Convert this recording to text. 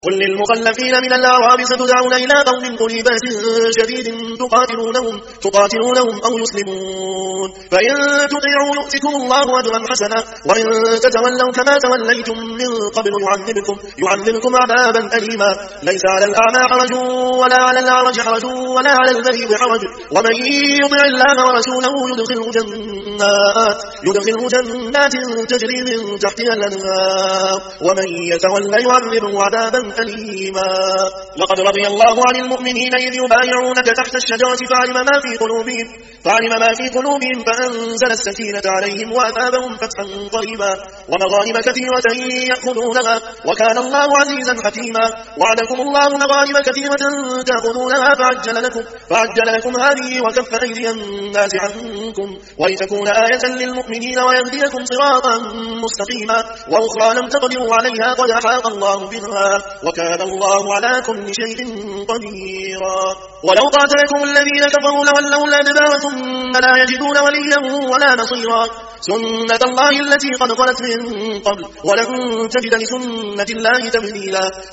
قل للمخلفين من الأعراب ستدعون إلى قوم أولي بأس شديد تقاتلونهم أو يسلمون فإن تطيعوا يؤتكم الله أجرا حسنا وإن تتولوا كما توليتم من قبل يعذبكم عذابا أليما ليس على الأعمى حرج ولا على الأعرج حرج ولا على المريض حرج ومن يطع الله ورسوله يدخله جنات تجري من تحتها الأنهار ومن يتولى يعذبه عذابا أليما لقد رضي الله عن المؤمنين إذ يبايعونك تحت الشجرة فعلم ما في قلوبهم فأنزل السكينة عليهم وأثابهم فتحا قريبا ومغانم كثيرة يأخذونها وكان الله عزيزا حكيما وعدكم الله مغانم كثيرة تأخذونها فعجل لكم هذه وكف أيدي الناس عنكم ولتكون آية للمؤمنين ويهديكم صراطا مستقيما وأخرى لم تقدروا عليها قد أحاط الله بها وكان الله على كل شيء قديرا ولو قاتلكم الذين كفروا لولوا الأدبار ثم لا يجدون وليا ولا نصيرا سنة الله التي قد خلت من قبل ولن تجد لسنة الله تبديلا